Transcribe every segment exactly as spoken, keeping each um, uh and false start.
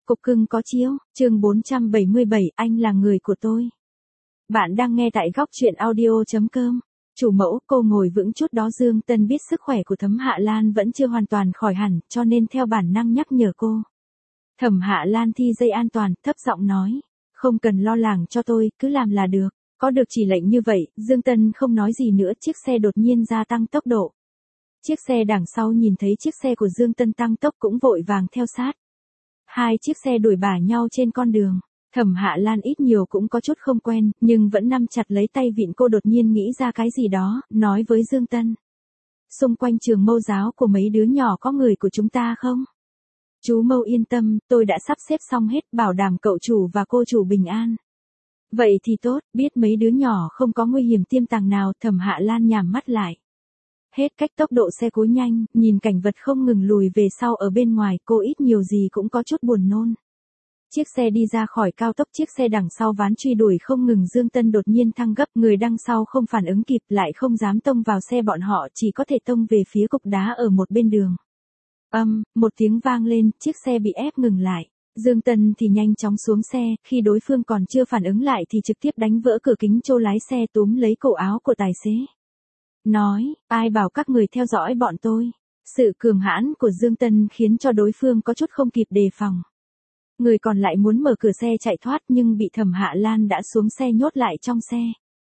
Cục cưng có chiếu, chương bốn trăm bảy mươi bảy, anh là người của tôi. Bạn đang nghe tại góc truyện audio chấm com. Chủ mẫu, cô ngồi vững chút đó. Dương Tân biết sức khỏe của Thẩm Hạ Lan vẫn chưa hoàn toàn khỏi hẳn, cho nên theo bản năng nhắc nhở cô. Thẩm Hạ Lan thi dây an toàn, thấp giọng nói. Không cần lo lắng cho tôi, cứ làm là được. Có được chỉ lệnh như vậy, Dương Tân không nói gì nữa. Chiếc xe đột nhiên gia tăng tốc độ. Chiếc xe đằng sau nhìn thấy chiếc xe của Dương Tân tăng tốc cũng vội vàng theo sát. Hai chiếc xe đuổi bả nhau trên con đường. Thẩm Hạ Lan ít nhiều cũng có chút không quen, nhưng vẫn nắm chặt lấy tay vịn. Cô đột nhiên nghĩ ra cái gì đó, nói với Dương Tân. Xung quanh trường mâu giáo của mấy đứa nhỏ có người của chúng ta không? Chú Mâu yên tâm, tôi đã sắp xếp xong hết, bảo đảm cậu chủ và cô chủ bình an. Vậy thì tốt, biết mấy đứa nhỏ không có nguy hiểm tiềm tàng nào. Thẩm Hạ Lan nhắm mắt lại. Hết cách tốc độ xe cối nhanh, nhìn cảnh vật không ngừng lùi về sau ở bên ngoài, cô ít nhiều gì cũng có chút buồn nôn. Chiếc xe đi ra khỏi cao tốc, chiếc xe đằng sau ván truy đuổi không ngừng. Dương Tân đột nhiên thăng gấp, người đằng sau không phản ứng kịp, lại không dám tông vào xe bọn họ, chỉ có thể tông về phía cục đá ở một bên đường. Âm, um, một tiếng vang lên, chiếc xe bị ép ngừng lại. Dương Tân thì nhanh chóng xuống xe, khi đối phương còn chưa phản ứng lại thì trực tiếp đánh vỡ cửa kính chỗ lái xe, túm lấy cổ áo của tài xế. Nói, ai bảo các người theo dõi bọn tôi. Sự cường hãn của Dương Tân khiến cho đối phương có chút không kịp đề phòng. Người còn lại muốn mở cửa xe chạy thoát nhưng bị Thẩm Hạ Lan đã xuống xe nhốt lại trong xe.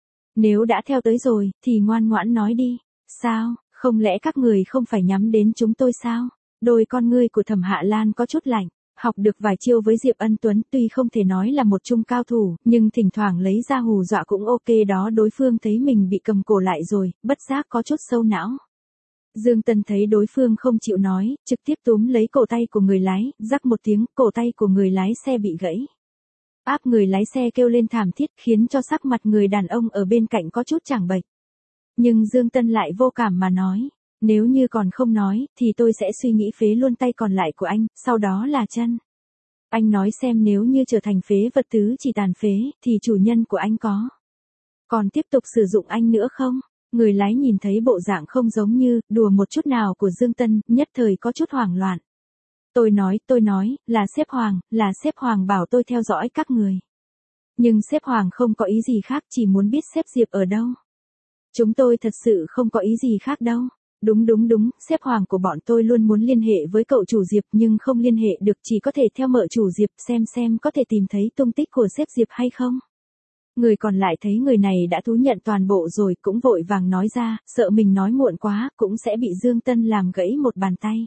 Nếu đã theo tới rồi, thì ngoan ngoãn nói đi. Sao, không lẽ các người không phải nhắm đến chúng tôi sao? Đôi con ngươi của Thẩm Hạ Lan có chút lạnh. Học được vài chiêu với Diệp Ân Tuấn, tuy không thể nói là một trung cao thủ, nhưng thỉnh thoảng lấy ra hù dọa cũng ok đó. Đối phương thấy mình bị cầm cổ lại rồi, bất giác có chút sâu não. Dương Tân thấy đối phương không chịu nói, trực tiếp túm lấy cổ tay của người lái, rắc một tiếng, cổ tay của người lái xe bị gãy. Áp người lái xe kêu lên thảm thiết, khiến cho sắc mặt người đàn ông ở bên cạnh có chút chảng bệch. Nhưng Dương Tân lại vô cảm mà nói. Nếu như còn không nói, thì tôi sẽ suy nghĩ phế luôn tay còn lại của anh, sau đó là chân. Anh nói xem, nếu như trở thành phế vật tứ chỉ tàn phế, thì chủ nhân của anh có còn tiếp tục sử dụng anh nữa không? Người lái nhìn thấy bộ dạng không giống như đùa một chút nào của Dương Tân, nhất thời có chút hoảng loạn. Tôi nói, tôi nói, là sếp Hoàng, là sếp Hoàng bảo tôi theo dõi các người. Nhưng sếp Hoàng không có ý gì khác, chỉ muốn biết sếp Diệp ở đâu. Chúng tôi thật sự không có ý gì khác đâu. Đúng đúng đúng, sếp Hoàng của bọn tôi luôn muốn liên hệ với cậu chủ Diệp nhưng không liên hệ được, chỉ có thể theo mợ chủ Diệp xem xem có thể tìm thấy tung tích của sếp Diệp hay không. Người còn lại thấy người này đã thú nhận toàn bộ rồi cũng vội vàng nói ra, sợ mình nói muộn quá cũng sẽ bị Dương Tân làm gãy một bàn tay.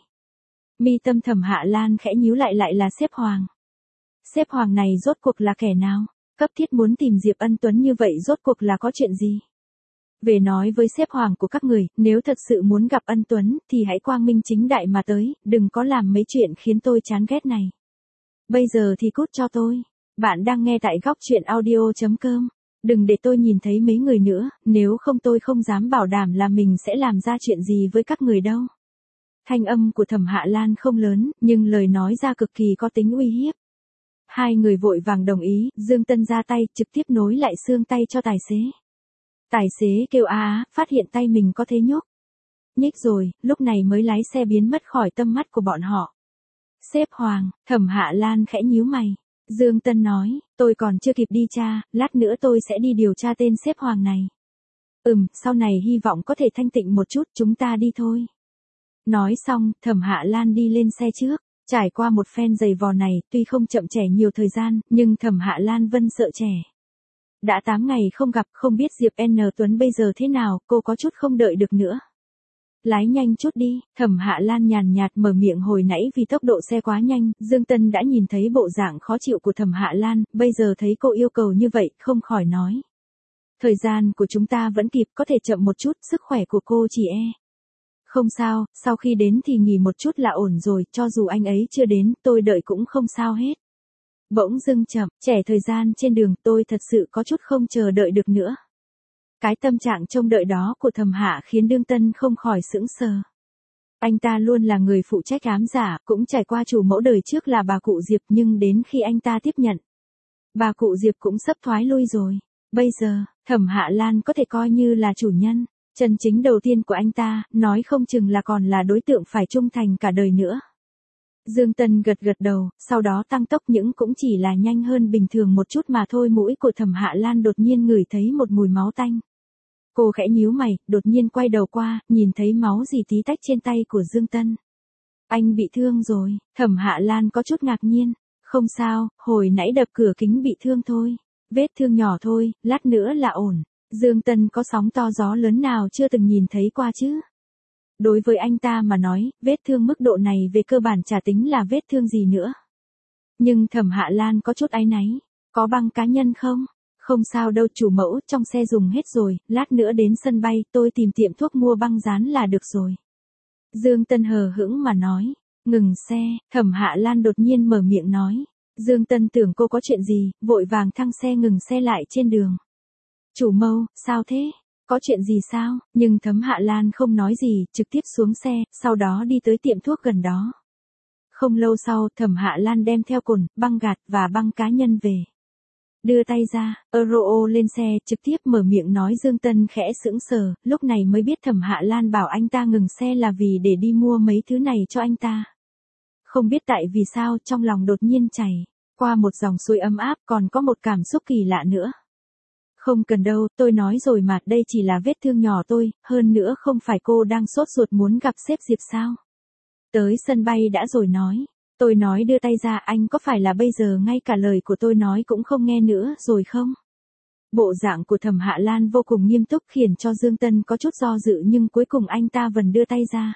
Mi tâm Thẩm Hạ Lan khẽ nhíu lại, lại là sếp Hoàng. Sếp Hoàng này rốt cuộc là kẻ nào? Cấp thiết muốn tìm Diệp Ân Tuấn như vậy rốt cuộc là có chuyện gì? Về nói với sếp Hoàng của các người, nếu thật sự muốn gặp Ân Tuấn, thì hãy quang minh chính đại mà tới, đừng có làm mấy chuyện khiến tôi chán ghét này. Bây giờ thì cút cho tôi. Bạn đang nghe tại góc truyện audio chấm com. Đừng để tôi nhìn thấy mấy người nữa, nếu không tôi không dám bảo đảm là mình sẽ làm ra chuyện gì với các người đâu. Thanh âm của Thẩm Hạ Lan không lớn, nhưng lời nói ra cực kỳ có tính uy hiếp. Hai người vội vàng đồng ý, Dương Tân ra tay, trực tiếp nối lại xương tay cho tài xế. Tài xế kêu á á, phát hiện tay mình có thế nhúc nhích rồi, lúc này mới lái xe biến mất khỏi tầm mắt của bọn họ. Sếp Hoàng, Thẩm Hạ Lan khẽ nhíu mày. Dương Tân nói, tôi còn chưa kịp đi tra, lát nữa tôi sẽ đi điều tra tên sếp Hoàng này. Ừm, sau này hy vọng có thể thanh tịnh một chút, chúng ta đi thôi. Nói xong, Thẩm Hạ Lan đi lên xe trước. Trải qua một phen giày vò này, tuy không chậm trễ nhiều thời gian, nhưng Thẩm Hạ Lan Vân sợ trẻ. Đã tám ngày không gặp, không biết Diệp N Tuấn bây giờ thế nào, cô có chút không đợi được nữa. Lái nhanh chút đi, Thẩm Hạ Lan nhàn nhạt mở miệng. Hồi nãy vì tốc độ xe quá nhanh, Dương Tân đã nhìn thấy bộ dạng khó chịu của Thẩm Hạ Lan, bây giờ thấy cô yêu cầu như vậy, không khỏi nói. Thời gian của chúng ta vẫn kịp, có thể chậm một chút, sức khỏe của cô chỉ e. Không sao, sau khi đến thì nghỉ một chút là ổn rồi, cho dù anh ấy chưa đến, tôi đợi cũng không sao hết. Bỗng dưng chậm, trẻ thời gian trên đường, tôi thật sự có chút không chờ đợi được nữa. Cái tâm trạng trông đợi đó của Thẩm Hạ khiến Dương Tân không khỏi sững sờ. Anh ta luôn là người phụ trách ám giả, cũng trải qua chủ mẫu đời trước là bà cụ Diệp, nhưng đến khi anh ta tiếp nhận, bà cụ Diệp cũng sắp thoái lui rồi. Bây giờ, Thẩm Hạ Lan có thể coi như là chủ nhân chân chính đầu tiên của anh ta, nói không chừng là còn là đối tượng phải trung thành cả đời nữa. Dương Tân gật gật đầu, sau đó tăng tốc những cũng chỉ là nhanh hơn bình thường một chút mà thôi. Mũi của Thẩm Hạ Lan đột nhiên ngửi thấy một mùi máu tanh. Cô khẽ nhíu mày, đột nhiên quay đầu qua, nhìn thấy máu dì tí tách trên tay của Dương Tân. Anh bị thương rồi, Thẩm Hạ Lan có chút ngạc nhiên. Không sao, hồi nãy đập cửa kính bị thương thôi. Vết thương nhỏ thôi, lát nữa là ổn. Dương Tân có sóng to gió lớn nào chưa từng nhìn thấy qua chứ? Đối với anh ta mà nói, vết thương mức độ này về cơ bản chả tính là vết thương gì nữa. Nhưng Thẩm Hạ Lan có chút áy náy. Có băng cá nhân không? Không sao đâu chủ mẫu, trong xe dùng hết rồi, lát nữa đến sân bay tôi tìm tiệm thuốc mua băng dán là được rồi. Dương Tân hờ hững mà nói. Ngừng xe, Thẩm Hạ Lan đột nhiên mở miệng nói. Dương Tân tưởng cô có chuyện gì, vội vàng thăng xe ngừng xe lại trên đường. Chủ mẫu, sao thế? Có chuyện gì sao? Nhưng Thẩm Hạ Lan không nói gì, trực tiếp xuống xe, sau đó đi tới tiệm thuốc gần đó. Không lâu sau, Thẩm Hạ Lan đem theo cồn, băng gạt và băng cá nhân về. Đưa tay ra, Euro lên xe, trực tiếp mở miệng nói. Dương Tân khẽ sững sờ, lúc này mới biết Thẩm Hạ Lan bảo anh ta ngừng xe là vì để đi mua mấy thứ này cho anh ta. Không biết tại vì sao, trong lòng đột nhiên chảy qua một dòng suối ấm áp, còn có một cảm xúc kỳ lạ nữa. Không cần đâu, tôi nói rồi mà, đây chỉ là vết thương nhỏ tôi, hơn nữa không phải cô đang sốt ruột muốn gặp sếp Diệp sao? Tới sân bay đã rồi nói. Tôi nói đưa tay ra, anh có phải là bây giờ ngay cả lời của tôi nói cũng không nghe nữa rồi không? Bộ dạng của Thẩm Hạ Lan vô cùng nghiêm túc khiến cho Dương Tân có chút do dự, nhưng cuối cùng anh ta vẫn đưa tay ra.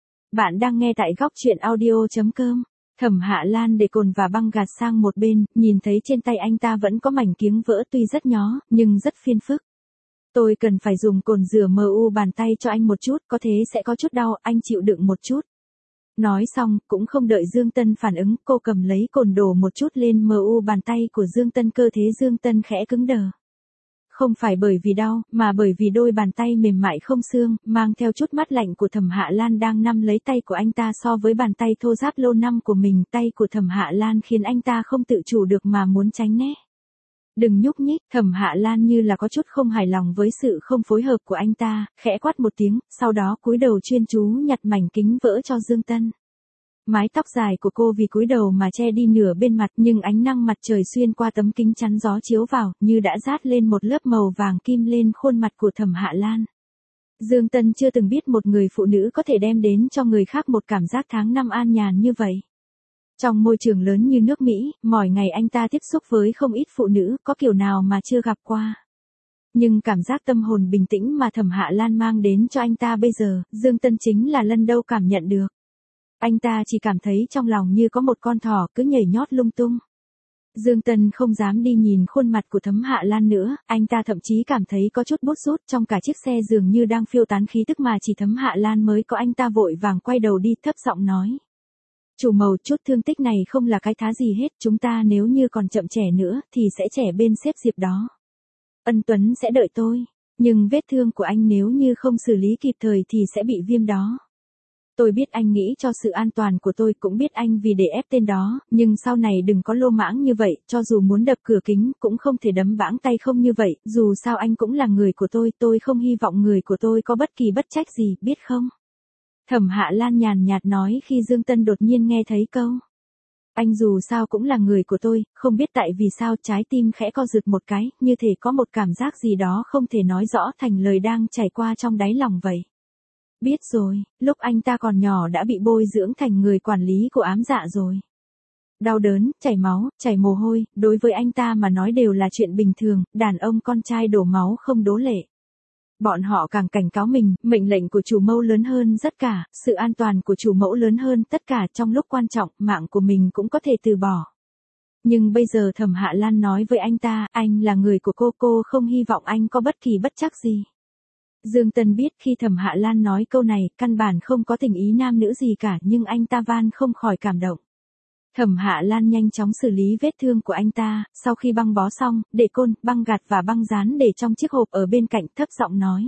Bạn đang nghe tại góc truyện audio chấm com. Thẩm Hạ Lan để cồn và băng gạt sang một bên, nhìn thấy trên tay anh ta vẫn có mảnh kiếng vỡ tuy rất nhó, nhưng rất phiền phức. Tôi cần phải dùng cồn rửa mờ u bàn tay cho anh một chút, có thế sẽ có chút đau, anh chịu đựng một chút. Nói xong, cũng không đợi Dương Tân phản ứng, cô cầm lấy cồn đổ một chút lên mờ u bàn tay của Dương Tân, cơ thế Dương Tân khẽ cứng đờ. Không phải bởi vì đau, mà bởi vì đôi bàn tay mềm mại không xương, mang theo chút mát lạnh của Thẩm Hạ Lan đang nắm lấy tay của anh ta so với bàn tay thô ráp lâu năm của mình. Tay của Thẩm Hạ Lan khiến anh ta không tự chủ được mà muốn tránh né. Đừng nhúc nhích, Thẩm Hạ Lan như là có chút không hài lòng với sự không phối hợp của anh ta, khẽ quát một tiếng, sau đó cúi đầu chuyên chú nhặt mảnh kính vỡ cho Dương Tân. Mái tóc dài của cô vì cúi đầu mà che đi nửa bên mặt, nhưng ánh nắng mặt trời xuyên qua tấm kính chắn gió chiếu vào, như đã dát lên một lớp màu vàng kim lên khuôn mặt của Thẩm Hạ Lan. Dương Tân chưa từng biết một người phụ nữ có thể đem đến cho người khác một cảm giác tháng năm an nhàn như vậy. Trong môi trường lớn như nước Mỹ, mỗi ngày anh ta tiếp xúc với không ít phụ nữ, có kiểu nào mà chưa gặp qua. Nhưng cảm giác tâm hồn bình tĩnh mà Thẩm Hạ Lan mang đến cho anh ta bây giờ, Dương Tân chính là lần đầu cảm nhận được. Anh ta chỉ cảm thấy trong lòng như có một con thỏ cứ nhảy nhót lung tung. Dương Tân không dám đi nhìn khuôn mặt của Thẩm Hạ Lan nữa, anh ta thậm chí cảm thấy có chút bút rút, trong cả chiếc xe dường như đang phiêu tán khí tức mà chỉ Thẩm Hạ Lan mới có. Anh ta vội vàng quay đầu đi, thấp giọng nói. Chủ mẫu, chút thương tích này không là cái thá gì hết, chúng ta nếu như còn chậm trẻ nữa, thì sẽ trẻ bên sếp Diệp đó. Ân Tuấn sẽ đợi tôi, nhưng vết thương của anh nếu như không xử lý kịp thời thì sẽ bị viêm đó. Tôi biết anh nghĩ cho sự an toàn của tôi, cũng biết anh vì để ép tên đó, nhưng sau này đừng có lô mãng như vậy, cho dù muốn đập cửa kính, cũng không thể đấm bãng tay không như vậy, dù sao anh cũng là người của tôi, tôi không hy vọng người của tôi có bất kỳ bất trách gì, biết không? Thẩm Hạ Lan nhàn nhạt nói khi Dương Tân đột nhiên nghe thấy câu. Anh dù sao cũng là người của tôi, không biết tại vì sao trái tim khẽ co rụt một cái, như thể có một cảm giác gì đó không thể nói rõ thành lời đang chảy qua trong đáy lòng vậy. Biết rồi, lúc anh ta còn nhỏ đã bị bồi dưỡng thành người quản lý của ám dạ rồi. Đau đớn, chảy máu, chảy mồ hôi, đối với anh ta mà nói đều là chuyện bình thường, đàn ông con trai đổ máu không đố lệ. Bọn họ càng cảnh cáo mình, mệnh lệnh của chủ mẫu lớn hơn tất cả, sự an toàn của chủ mẫu lớn hơn tất cả, trong lúc quan trọng, mạng của mình cũng có thể từ bỏ. Nhưng bây giờ Thẩm Hạ Lan nói với anh ta, anh là người của cô, cô không hy vọng anh có bất kỳ bất trắc gì. Dương Tân biết khi Thẩm Hạ Lan nói câu này, căn bản không có tình ý nam nữ gì cả, nhưng anh ta van không khỏi cảm động. Thẩm Hạ Lan nhanh chóng xử lý vết thương của anh ta, sau khi băng bó xong, để côn, băng gạt và băng dán để trong chiếc hộp ở bên cạnh, thấp giọng nói.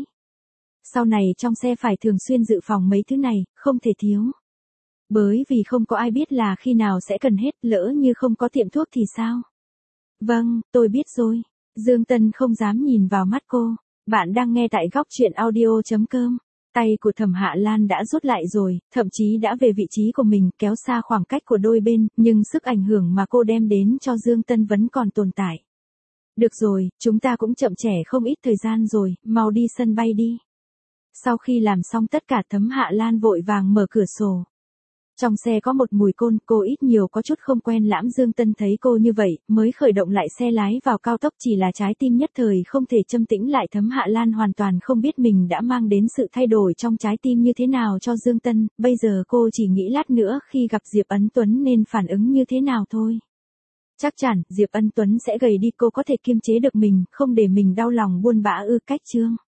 Sau này trong xe phải thường xuyên dự phòng mấy thứ này, không thể thiếu. Bởi vì không có ai biết là khi nào sẽ cần hết, lỡ như không có tiệm thuốc thì sao? Vâng, tôi biết rồi. Dương Tân không dám nhìn vào mắt cô. Bạn đang nghe tại góc truyện audio chấm com. Tay của Thẩm Hạ Lan đã rút lại rồi, thậm chí đã về vị trí của mình, kéo xa khoảng cách của đôi bên, nhưng sức ảnh hưởng mà cô đem đến cho Dương Tân vẫn còn tồn tại. Được rồi, chúng ta cũng chậm trễ không ít thời gian rồi, mau đi sân bay đi. Sau khi làm xong tất cả, Thẩm Hạ Lan vội vàng mở cửa sổ. Trong xe có một mùi côn, cô ít nhiều có chút không quen lắm. Dương Tân thấy cô như vậy, mới khởi động lại xe lái vào cao tốc, chỉ là trái tim nhất thời không thể châm tĩnh lại. Thẩm Hạ Lan hoàn toàn không biết mình đã mang đến sự thay đổi trong trái tim như thế nào cho Dương Tân, bây giờ cô chỉ nghĩ lát nữa khi gặp Diệp Ân Tuấn nên phản ứng như thế nào thôi. Chắc chắn, Diệp Ân Tuấn sẽ gầy đi, cô có thể kiềm chế được mình, không để mình đau lòng buồn bã ư? Cách chương